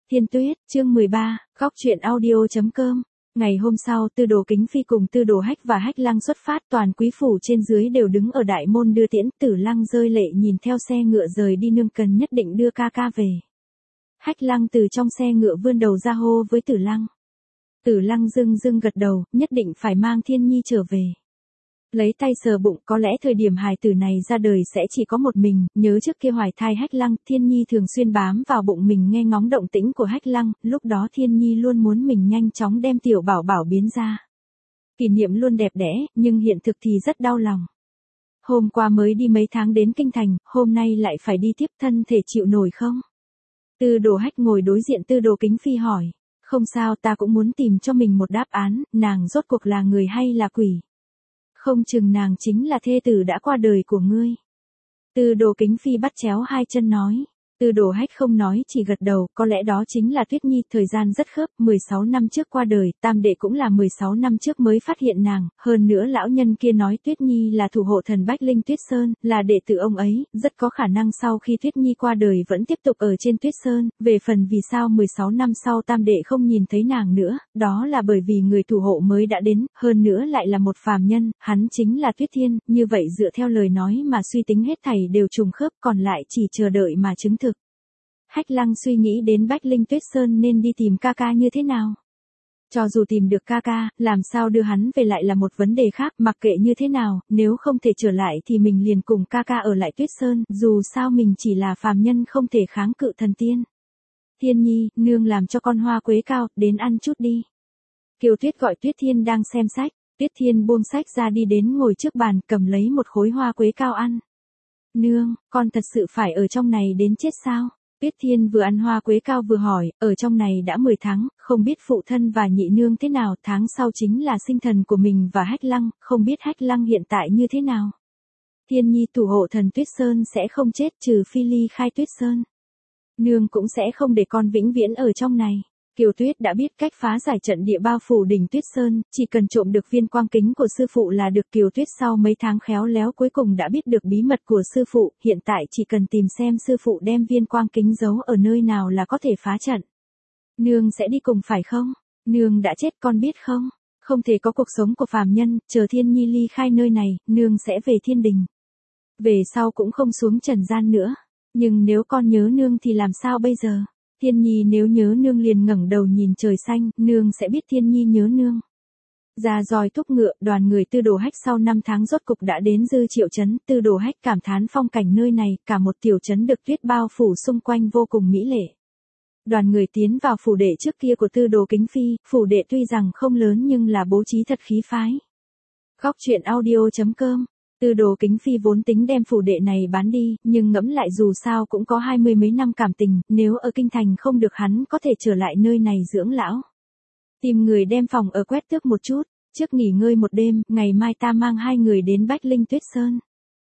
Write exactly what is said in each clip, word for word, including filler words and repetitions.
Thiên Tuyết, chương mười ba, góc truyện audio.com. Ngày hôm sau, Tư Đồ Kính Phi cùng Tư Đồ Hách và Hách Lăng xuất phát, toàn quý phủ trên dưới đều đứng ở đại môn đưa tiễn. Tử Lăng rơi lệ nhìn theo xe ngựa rời đi, nương cần nhất định đưa ca ca về. Hách Lăng từ trong xe ngựa vươn đầu ra hô với Tử Lăng. Tử Lăng dưng dưng gật đầu, nhất định phải mang Thiên Nhi trở về. Lấy tay sờ bụng, có lẽ thời điểm hài tử này ra đời sẽ chỉ có một mình, nhớ trước kia hoài thai Hách Lăng, Thiên Nhi thường xuyên bám vào bụng mình nghe ngóng động tĩnh của Hách Lăng, lúc đó Thiên Nhi luôn muốn mình nhanh chóng đem tiểu bảo bảo biến ra. Kỷ niệm luôn đẹp đẽ, nhưng hiện thực thì rất đau lòng. Hôm qua mới đi mấy tháng đến Kinh Thành, hôm nay lại phải đi tiếp, thân thể chịu nổi không? Tư Đồ Hách ngồi đối diện Tư Đồ Kính Phi hỏi. Không sao, ta cũng muốn tìm cho mình một đáp án, nàng rốt cuộc là người hay là quỷ? Không chừng nàng chính là thê tử đã qua đời của ngươi. Tư Đồ Kính Phi bắt chéo hai chân nói. Tư Đồ Hách không nói, chỉ gật đầu, có lẽ đó chính là Tuyết Nhi, thời gian rất khớp, mười sáu năm trước qua đời, tam đệ cũng là mười sáu năm trước mới phát hiện nàng, hơn nữa lão nhân kia nói Tuyết Nhi là thủ hộ thần Bách Linh Tuyết Sơn, là đệ tử ông ấy, rất có khả năng sau khi Tuyết Nhi qua đời vẫn tiếp tục ở trên Tuyết Sơn, về phần vì sao mười sáu năm sau tam đệ không nhìn thấy nàng nữa, đó là bởi vì người thủ hộ mới đã đến, hơn nữa lại là một phàm nhân, hắn chính là Tuyết Thiên, như vậy dựa theo lời nói mà suy tính hết thảy đều trùng khớp, còn lại chỉ chờ đợi mà chứng thực. Hách Lăng suy nghĩ đến Bách Linh Tuyết Sơn nên đi tìm ca ca như thế nào. Cho dù tìm được ca ca, làm sao đưa hắn về lại là một vấn đề khác, mặc kệ như thế nào, nếu không thể trở lại thì mình liền cùng ca ca ở lại Tuyết Sơn, dù sao mình chỉ là phàm nhân không thể kháng cự thần tiên. Thiên Nhi, nương làm cho con hoa quế cao, đến ăn chút đi. Kiều Tuyết gọi Tuyết Thiên đang xem sách, Tuyết Thiên buông sách ra đi đến ngồi trước bàn, cầm lấy một khối hoa quế cao ăn. Nương, con thật sự phải ở trong này đến chết sao? Tuyết Thiên vừa ăn hoa quế cao vừa hỏi, ở trong này đã mười tháng, không biết phụ thân và nhị nương thế nào, tháng sau chính là sinh thần của mình và Hách Lăng, không biết Hách Lăng hiện tại như thế nào. Thiên Nhi thủ hộ thần Tuyết Sơn sẽ không chết trừ phi ly khai Tuyết Sơn. Nương cũng sẽ không để con vĩnh viễn ở trong này. Kiều Tuyết đã biết cách phá giải trận địa bao phủ đỉnh Tuyết Sơn, chỉ cần trộm được viên quang kính của sư phụ là được. Kiều Tuyết sau mấy tháng khéo léo cuối cùng đã biết được bí mật của sư phụ, hiện tại chỉ cần tìm xem sư phụ đem viên quang kính giấu ở nơi nào là có thể phá trận. Nương sẽ đi cùng phải không? Nương đã chết con biết không? Không thể có cuộc sống của phàm nhân, chờ Thiên Nhi ly khai nơi này, nương sẽ về thiên đình. Về sau cũng không xuống trần gian nữa. Nhưng nếu con nhớ nương thì làm sao bây giờ? Thiên Nhi nếu nhớ nương liền ngẩng đầu nhìn trời xanh, nương sẽ biết Thiên Nhi nhớ nương. Ra roi thúc ngựa, đoàn người Tư Đồ Hách sau năm tháng rốt cục đã đến Dư Triệu Trấn. Tư Đồ Hách cảm thán phong cảnh nơi này, cả một tiểu trấn được tuyết bao phủ xung quanh vô cùng mỹ lệ. Đoàn người tiến vào phủ đệ trước kia của Tư Đồ Kính Phi, phủ đệ tuy rằng không lớn nhưng là bố trí thật khí phái. Góc truyện audio.com. Tư Đồ Kính Phi vốn tính đem phủ đệ này bán đi, nhưng ngẫm lại dù sao cũng có hai mươi mấy năm cảm tình, nếu ở Kinh Thành không được hắn có thể trở lại nơi này dưỡng lão. Tìm người đem phòng ở quét tước một chút, trước nghỉ ngơi một đêm, ngày mai ta mang hai người đến Bách Linh Tuyết Sơn.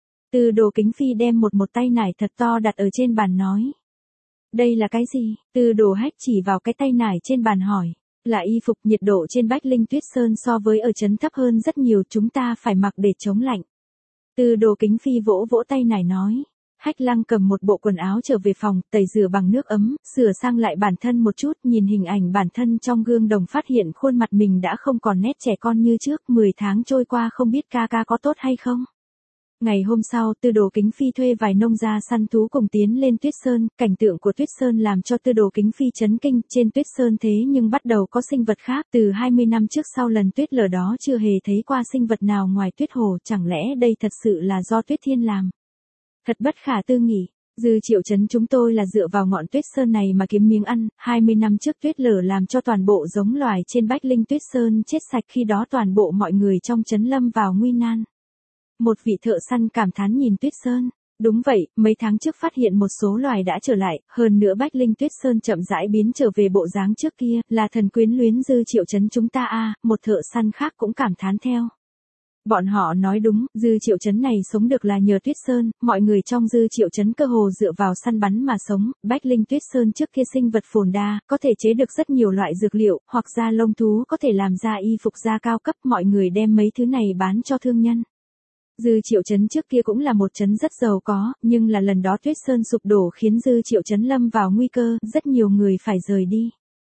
Tư Đồ Kính Phi đem một một tay nải thật to đặt ở trên bàn nói. Đây là cái gì? Tư Đồ Hách chỉ vào cái tay nải trên bàn hỏi. Là y phục, nhiệt độ trên Bách Linh Tuyết Sơn so với ở trấn thấp hơn rất nhiều, chúng ta phải mặc để chống lạnh. Tư Đồ Kính Phi vỗ vỗ tay nải nói. Hách Lăng cầm một bộ quần áo trở về phòng, tẩy rửa bằng nước ấm, sửa sang lại bản thân một chút, nhìn hình ảnh bản thân trong gương đồng phát hiện khuôn mặt mình đã không còn nét trẻ con như trước, mười tháng trôi qua không biết ca ca có tốt hay không. Ngày hôm sau, Tư Đồ Kính Phi thuê vài nông gia săn thú cùng tiến lên Tuyết Sơn, cảnh tượng của Tuyết Sơn làm cho Tư Đồ Kính Phi chấn kinh, trên Tuyết Sơn thế nhưng bắt đầu có sinh vật khác, từ hai mươi năm trước sau lần tuyết lở đó chưa hề thấy qua sinh vật nào ngoài tuyết hồ, chẳng lẽ đây thật sự là do Tuyết Thiên làm. Thật bất khả tư nghị. Dư Triệu Trấn chúng tôi là dựa vào ngọn Tuyết Sơn này mà kiếm miếng ăn, hai mươi năm trước tuyết lở làm cho toàn bộ giống loài trên Bách Linh Tuyết Sơn chết sạch, khi đó toàn bộ mọi người trong trấn lâm vào nguy nan. Một vị thợ săn cảm thán nhìn Tuyết Sơn. Đúng vậy, mấy tháng trước phát hiện một số loài đã trở lại, hơn nữa Bách Linh Tuyết Sơn chậm rãi biến trở về bộ dáng trước kia, là thần quyến luyến Dư Triệu Trấn chúng ta a. Một thợ săn khác cũng cảm thán theo. Bọn họ nói đúng, Dư Triệu Trấn này sống được là nhờ Tuyết Sơn, mọi người trong Dư Triệu Trấn cơ hồ dựa vào săn bắn mà sống, Bách Linh Tuyết Sơn trước kia sinh vật phồn đa, có thể chế được rất nhiều loại dược liệu, hoặc da lông thú có thể làm ra y phục da cao cấp, mọi người đem mấy thứ này bán cho thương nhân. Dư Triệu Trấn trước kia cũng là một trấn rất giàu có, nhưng là lần đó Tuyết Sơn sụp đổ khiến Dư Triệu Trấn lâm vào nguy cơ, rất nhiều người phải rời đi.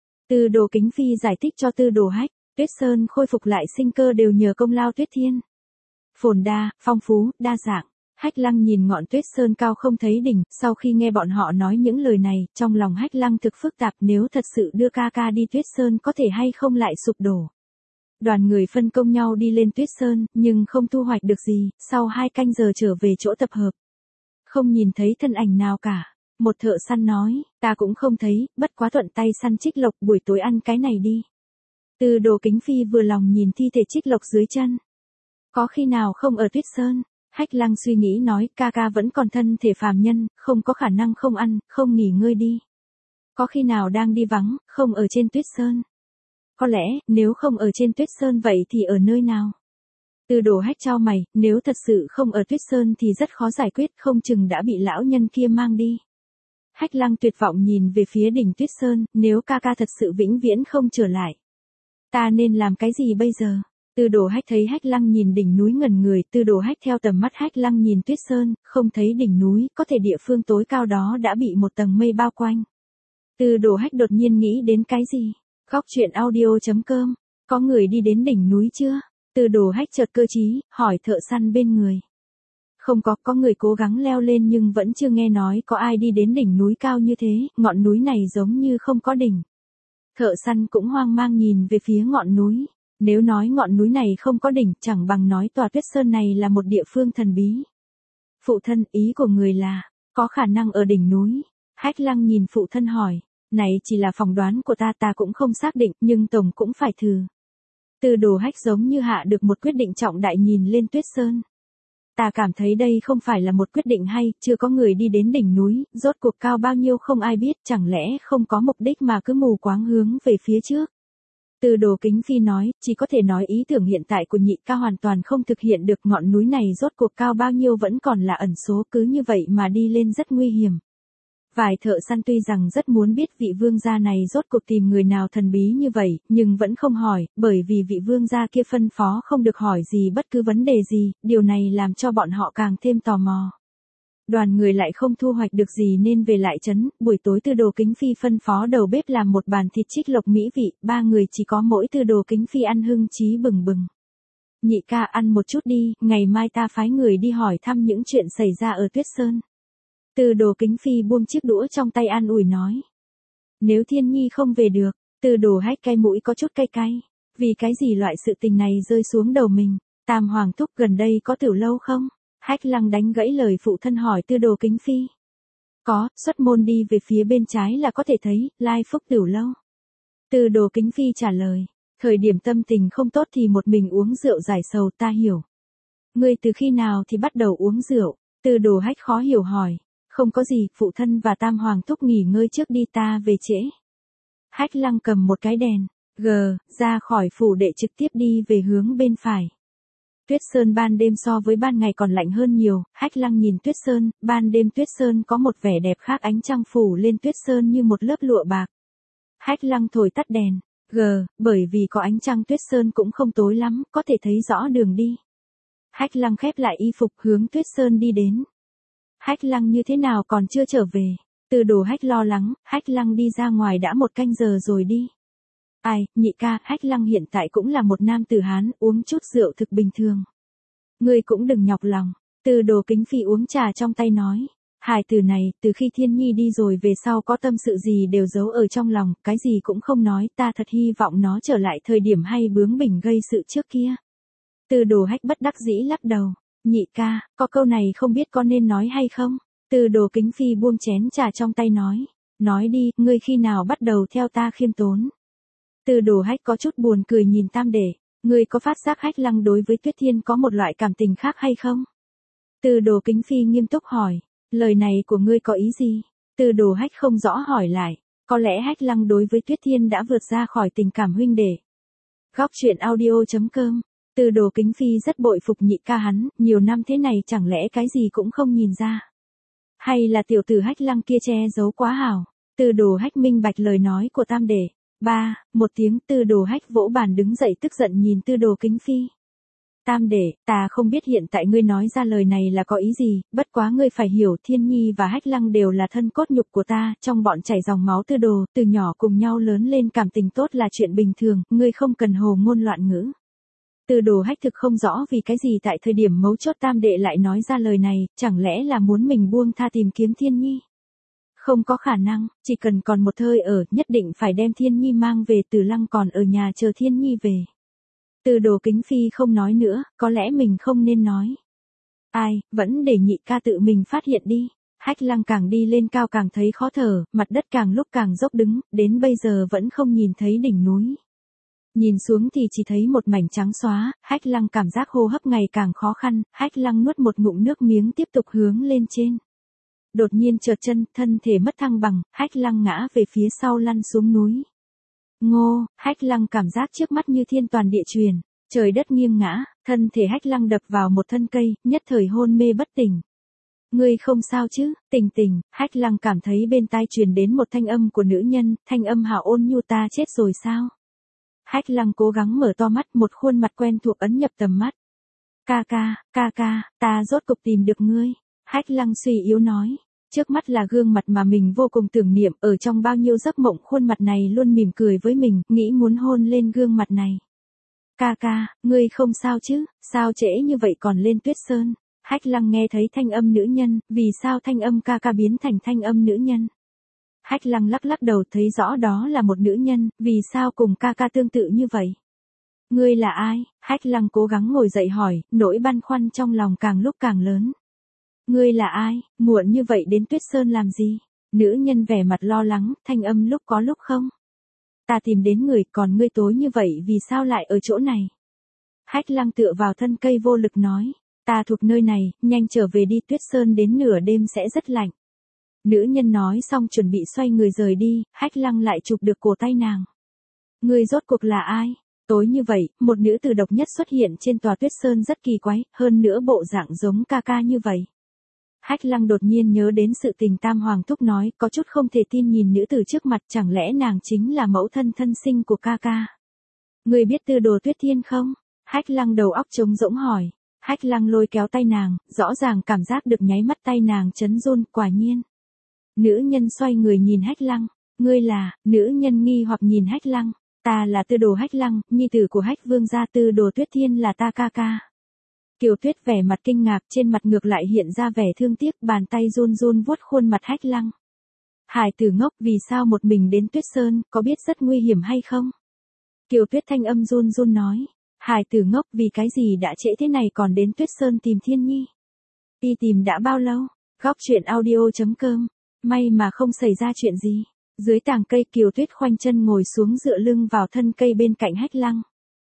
Tư Đồ Kính Phi giải thích cho Tư Đồ Hách, Tuyết Sơn khôi phục lại sinh cơ đều nhờ công lao Tuyết Thiên. Phồn đa, phong phú, đa dạng. Hách Lăng nhìn ngọn Tuyết Sơn cao không thấy đỉnh, sau khi nghe bọn họ nói những lời này, trong lòng Hách Lăng thực phức tạp, nếu thật sự đưa ca ca đi Tuyết Sơn có thể hay không lại sụp đổ. Đoàn người phân công nhau đi lên Tuyết Sơn, nhưng không thu hoạch được gì, sau hai canh giờ trở về chỗ tập hợp. Không nhìn thấy thân ảnh nào cả. Một thợ săn nói, ta cũng không thấy, bất quá thuận tay săn Trích Lộc, buổi tối ăn cái này đi. Tư Đồ Kính Phi vừa lòng nhìn thi thể Trích Lộc dưới chân. Có khi nào không ở Tuyết Sơn? Hách Lăng suy nghĩ nói, ca ca vẫn còn thân thể phàm nhân, không có khả năng không ăn, không nghỉ ngơi đi. Có khi nào đang đi vắng, không ở trên Tuyết Sơn? Có lẽ, nếu không ở trên Tuyết Sơn vậy thì ở nơi nào? Tư Đồ Hách chau mày, nếu thật sự không ở Tuyết Sơn thì rất khó giải quyết, không chừng đã bị lão nhân kia mang đi. Hách Lăng tuyệt vọng nhìn về phía đỉnh Tuyết Sơn, nếu ca ca thật sự vĩnh viễn không trở lại. Ta nên làm cái gì bây giờ? Tư Đồ Hách thấy Hách Lăng nhìn đỉnh núi ngẩn người, Tư Đồ Hách theo tầm mắt Hách Lăng nhìn Tuyết Sơn, không thấy đỉnh núi, có thể địa phương tối cao đó đã bị một tầng mây bao quanh. Tư Đồ Hách đột nhiên nghĩ đến cái gì? Góc truyện audio chấm com, có người đi đến đỉnh núi chưa? Tư Đồ Hách chợt cơ trí, hỏi thợ săn bên người. Không có, có người cố gắng leo lên nhưng vẫn chưa nghe nói có ai đi đến đỉnh núi cao như thế, ngọn núi này giống như không có đỉnh. Thợ săn cũng hoang mang nhìn về phía ngọn núi. Nếu nói ngọn núi này không có đỉnh, chẳng bằng nói tòa Tuyết Sơn này là một địa phương thần bí. Phụ thân, ý của người là, có khả năng ở đỉnh núi. Hách Lăng nhìn phụ thân hỏi, này chỉ là phỏng đoán của ta, ta cũng không xác định, nhưng tổng cũng phải thử. Tư Đồ Hách giống như hạ được một quyết định trọng đại nhìn lên Tuyết Sơn. Ta cảm thấy đây không phải là một quyết định hay, chưa có người đi đến đỉnh núi, rốt cuộc cao bao nhiêu không ai biết, chẳng lẽ không có mục đích mà cứ mù quáng hướng về phía trước. Tư Đồ Kính Phi nói, chỉ có thể nói ý tưởng hiện tại của nhị ca hoàn toàn không thực hiện được, ngọn núi này rốt cuộc cao bao nhiêu vẫn còn là ẩn số, cứ như vậy mà đi lên rất nguy hiểm. Vài thợ săn tuy rằng rất muốn biết vị vương gia này rốt cuộc tìm người nào thần bí như vậy, nhưng vẫn không hỏi, bởi vì vị vương gia kia phân phó không được hỏi gì bất cứ vấn đề gì, điều này làm cho bọn họ càng thêm tò mò. Đoàn người lại không thu hoạch được gì nên về lại trấn, buổi tối Tư Đồ Kính Phi phân phó đầu bếp làm một bàn thịt Trích Lộc mỹ vị, ba người chỉ có mỗi Tư Đồ Kính Phi ăn hưng chí bừng bừng. Nhị ca ăn một chút đi, ngày mai ta phái người đi hỏi thăm những chuyện xảy ra ở Tuyết Sơn. Tư Đồ Kính Phi buông chiếc đũa trong tay an ủi nói. Nếu Thiên Nhi không về được, Tư Đồ Hách cay mũi có chút cay cay. Vì cái gì loại sự tình này rơi xuống đầu mình? Tam Hoàng thúc gần đây có tiểu lâu không? Hách Lăng đánh gãy lời phụ thân hỏi Tư Đồ Kính Phi. Có, xuất môn đi về phía bên trái là có thể thấy, Lai Phúc tiểu lâu. Tư Đồ Kính Phi trả lời. Thời điểm tâm tình không tốt thì một mình uống rượu giải sầu, ta hiểu. Ngươi từ khi nào thì bắt đầu uống rượu? Tư Đồ Hách khó hiểu hỏi. Không có gì, phụ thân và Tam Hoàng thúc nghỉ ngơi trước đi, ta về trễ. Hách Lăng cầm một cái đèn, gờ, ra khỏi phủ đệ trực tiếp đi về hướng bên phải. Tuyết Sơn ban đêm so với ban ngày còn lạnh hơn nhiều, Hách Lăng nhìn Tuyết Sơn, ban đêm Tuyết Sơn có một vẻ đẹp khác, ánh trăng phủ lên Tuyết Sơn như một lớp lụa bạc. Hách Lăng thổi tắt đèn, gờ, bởi vì có ánh trăng Tuyết Sơn cũng không tối lắm, có thể thấy rõ đường đi. Hách Lăng khép lại y phục hướng Tuyết Sơn đi đến. Hách Lăng như thế nào còn chưa trở về? Tư Đồ Hách lo lắng, Hách Lăng đi ra ngoài đã một canh giờ rồi đi. Ai, nhị ca, Hách Lăng hiện tại cũng là một nam tử Hán, uống chút rượu thực bình thường. Ngươi cũng đừng nhọc lòng. Tư Đồ Kính Phi uống trà trong tay nói. Hài tử này, từ khi Thiên Nhi đi rồi về sau có tâm sự gì đều giấu ở trong lòng, cái gì cũng không nói, ta thật hy vọng nó trở lại thời điểm hay bướng bỉnh gây sự trước kia. Tư Đồ Hách bất đắc dĩ lắc đầu. Nhị ca, có câu này không biết có nên nói hay không? Tư Đồ Kính Phi buông chén trà trong tay nói. Nói đi, ngươi khi nào bắt đầu theo ta khiêm tốn? Tư Đồ Hách có chút buồn cười nhìn Tam Đệ. Ngươi có phát giác Hách Lăng đối với Tuyết Thiên có một loại cảm tình khác hay không? Tư Đồ Kính Phi nghiêm túc hỏi. Lời này của ngươi có ý gì? Tư Đồ Hách không rõ hỏi lại. Có lẽ Hách Lăng đối với Tuyết Thiên đã vượt ra khỏi tình cảm huynh đệ. Góc truyện audio chấm com. Tư Đồ Kính Phi rất bội phục nhị ca hắn, nhiều năm thế này chẳng lẽ cái gì cũng không nhìn ra. Hay là tiểu tử Hách Lăng kia che giấu quá hảo. Tư Đồ Hách minh bạch lời nói của Tam Đệ. Ba, một tiếng Tư Đồ Hách vỗ bàn đứng dậy tức giận nhìn Tư Đồ Kính Phi. tam đệ, ta không biết hiện tại ngươi nói ra lời này là có ý gì, bất quá ngươi phải hiểu Thiên Nhi và Hách Lăng đều là thân cốt nhục của ta, trong bọn chảy dòng máu Tư Đồ, từ nhỏ cùng nhau lớn lên cảm tình tốt là chuyện bình thường, ngươi không cần hồ ngôn loạn ngữ. Tư Đồ Hách thực không rõ vì cái gì tại thời điểm mấu chốt tam đệ lại nói ra lời này, chẳng lẽ là muốn mình buông tha tìm kiếm Thiên Nhi? Không có khả năng, chỉ cần còn một hơi ở, nhất định phải đem Thiên Nhi mang về, Từ Lăng còn ở nhà chờ Thiên Nhi về. Tư Đồ Kính Phi không nói nữa, có lẽ mình không nên nói. Ai, vẫn để nhị ca tự mình phát hiện đi. Hách Lăng càng đi lên cao càng thấy khó thở, mặt đất càng lúc càng dốc đứng, đến bây giờ vẫn không nhìn thấy đỉnh núi. Nhìn xuống thì chỉ thấy một mảnh trắng xóa, Hách Lăng cảm giác hô hấp ngày càng khó khăn, Hách Lăng nuốt một ngụm nước miếng tiếp tục hướng lên trên. Đột nhiên trượt chân, thân thể mất thăng bằng, Hách Lăng ngã về phía sau lăn xuống núi. Ngô, Hách Lăng cảm giác trước mắt như thiên toàn địa truyền, trời đất nghiêng ngã, thân thể Hách Lăng đập vào một thân cây, nhất thời hôn mê bất tỉnh. Ngươi không sao chứ, tỉnh tỉnh, Hách Lăng cảm thấy bên tai truyền đến một thanh âm của nữ nhân, thanh âm hào ôn nhu, ta chết rồi sao? Hách Lăng cố gắng mở to mắt, một khuôn mặt quen thuộc ấn nhập tầm mắt. Ca ca, ca ca, ta rốt cục tìm được ngươi. Hách Lăng suy yếu nói. Trước mắt là gương mặt mà mình vô cùng tưởng niệm, ở trong bao nhiêu giấc mộng khuôn mặt này luôn mỉm cười với mình, nghĩ muốn hôn lên gương mặt này. Ca ca, ngươi không sao chứ, sao trễ như vậy còn lên Tuyết Sơn? Hách Lăng nghe thấy thanh âm nữ nhân, vì sao thanh âm ca ca biến thành thanh âm nữ nhân? Hách Lăng lắc lắc đầu thấy rõ đó là một nữ nhân, vì sao cùng ca ca tương tự như vậy? Ngươi là ai? Hách Lăng cố gắng ngồi dậy hỏi, nỗi băn khoăn trong lòng càng lúc càng lớn. Ngươi là ai, muộn như vậy đến Tuyết Sơn làm gì? Nữ nhân vẻ mặt lo lắng, thanh âm lúc có lúc không. Ta tìm đến người, còn ngươi tối như vậy vì sao lại ở chỗ này? Hách Lăng tựa vào thân cây vô lực nói, ta thuộc nơi này, nhanh trở về đi, Tuyết Sơn đến nửa đêm sẽ rất lạnh. Nữ nhân nói xong chuẩn bị xoay người rời đi, Hách Lăng lại chụp được cổ tay nàng. Ngươi rốt cuộc là ai? Tối như vậy, một nữ tử độc nhất xuất hiện trên tòa Tuyết Sơn rất kỳ quái, hơn nữa bộ dạng giống ca ca như vậy. Hách Lăng đột nhiên nhớ đến sự tình Tam Hoàng Thúc nói, có chút không thể tin nhìn nữ tử trước mặt, chẳng lẽ nàng chính là mẫu thân thân sinh của ca ca. Người biết Tư Đồ Tuyết Thiên không? Hách Lăng đầu óc trống rỗng hỏi. Hách Lăng lôi kéo tay nàng, rõ ràng cảm giác được nháy mắt tay nàng chấn run, quả nhiên. Nữ nhân xoay người nhìn Hách Lăng, ngươi là, nữ nhân nghi hoặc nhìn Hách Lăng, ta là Tư Đồ Hách Lăng, nhi tử của Hách Vương gia, Tư Đồ Tuyết Thiên là ta ca ca. Kiều Tuyết vẻ mặt kinh ngạc, trên mặt ngược lại hiện ra vẻ thương tiếc, bàn tay run run vuốt khuôn mặt Hách Lăng. Hải tử ngốc, vì sao một mình đến Tuyết Sơn, có biết rất nguy hiểm hay không? Kiều Tuyết thanh âm run run nói, Hải tử ngốc, vì cái gì đã trễ thế này còn đến Tuyết Sơn tìm Thiên Nhi? Đi tìm đã bao lâu? Góc truyện audio chấm com, may mà không xảy ra chuyện gì. Dưới tàng cây Kiều Tuyết khoanh chân ngồi xuống dựa lưng vào thân cây bên cạnh Hách Lăng.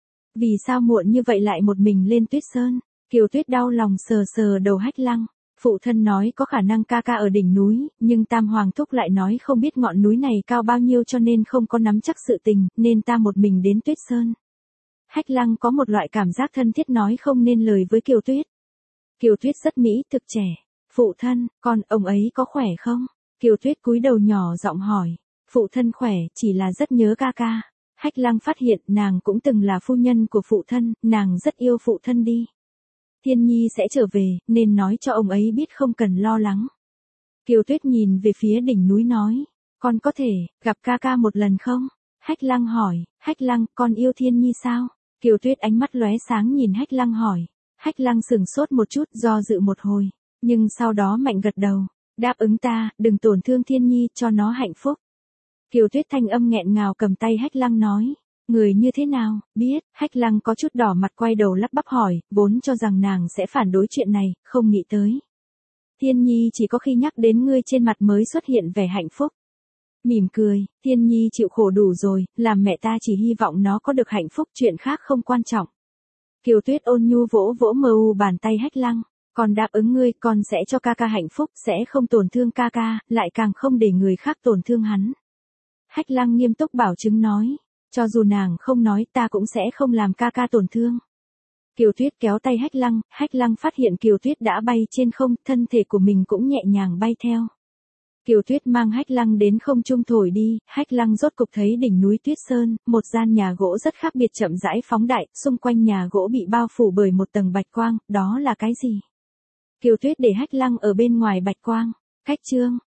Vì sao muộn như vậy lại một mình lên Tuyết Sơn? Kiều Tuyết đau lòng sờ sờ đầu Hách Lăng, phụ thân nói có khả năng ca ca ở đỉnh núi, nhưng Tam Hoàng Thúc lại nói không biết ngọn núi này cao bao nhiêu cho nên không có nắm chắc sự tình, nên ta một mình đến Tuyết Sơn. Hách Lăng có một loại cảm giác thân thiết nói không nên lời với Kiều Tuyết. Kiều Tuyết rất mỹ thực trẻ, phụ thân, con ông ấy có khỏe không? Kiều Tuyết cúi đầu nhỏ giọng hỏi, phụ thân khỏe, chỉ là rất nhớ ca ca. Hách Lăng phát hiện nàng cũng từng là phu nhân của phụ thân, nàng rất yêu phụ thân đi. Thiên Nhi sẽ trở về, nên nói cho ông ấy biết không cần lo lắng. Kiều Tuyết nhìn về phía đỉnh núi nói, con có thể, gặp ca ca một lần không? Hách Lăng hỏi, Hách Lăng, con yêu Thiên Nhi sao? Kiều Tuyết ánh mắt lóe sáng nhìn Hách Lăng hỏi. Hách Lăng sừng sốt một chút, do dự một hồi, nhưng sau đó mạnh gật đầu, đáp ứng ta, đừng tổn thương Thiên Nhi, cho nó hạnh phúc. Kiều Tuyết thanh âm nghẹn ngào cầm tay Hách Lăng nói, người như thế nào, biết, Hách Lăng có chút đỏ mặt quay đầu lắp bắp hỏi, vốn cho rằng nàng sẽ phản đối chuyện này, không nghĩ tới. Thiên Nhi chỉ có khi nhắc đến ngươi trên mặt mới xuất hiện vẻ hạnh phúc. Mỉm cười, Thiên Nhi chịu khổ đủ rồi, làm mẹ ta chỉ hy vọng nó có được hạnh phúc, chuyện khác không quan trọng. Kiều Tuyết ôn nhu vỗ vỗ mờ u bàn tay Hách Lăng, còn đáp ứng ngươi, con sẽ cho ca ca hạnh phúc, sẽ không tổn thương ca ca, lại càng không để người khác tổn thương hắn. Hách Lăng nghiêm túc bảo chứng nói, cho dù nàng không nói ta cũng sẽ không làm ca ca tổn thương. Kiều Tuyết kéo tay Hách Lăng, Hách Lăng phát hiện Kiều Tuyết đã bay trên không, thân thể của mình cũng nhẹ nhàng bay theo. Kiều Tuyết mang Hách Lăng đến không trung thổi đi, Hách Lăng rốt cục thấy đỉnh núi Tuyết Sơn, một gian nhà gỗ rất khác biệt chậm rãi phóng đại, xung quanh nhà gỗ bị bao phủ bởi một tầng bạch quang, đó là cái gì? Kiều Tuyết để Hách Lăng ở bên ngoài bạch quang, cách chương.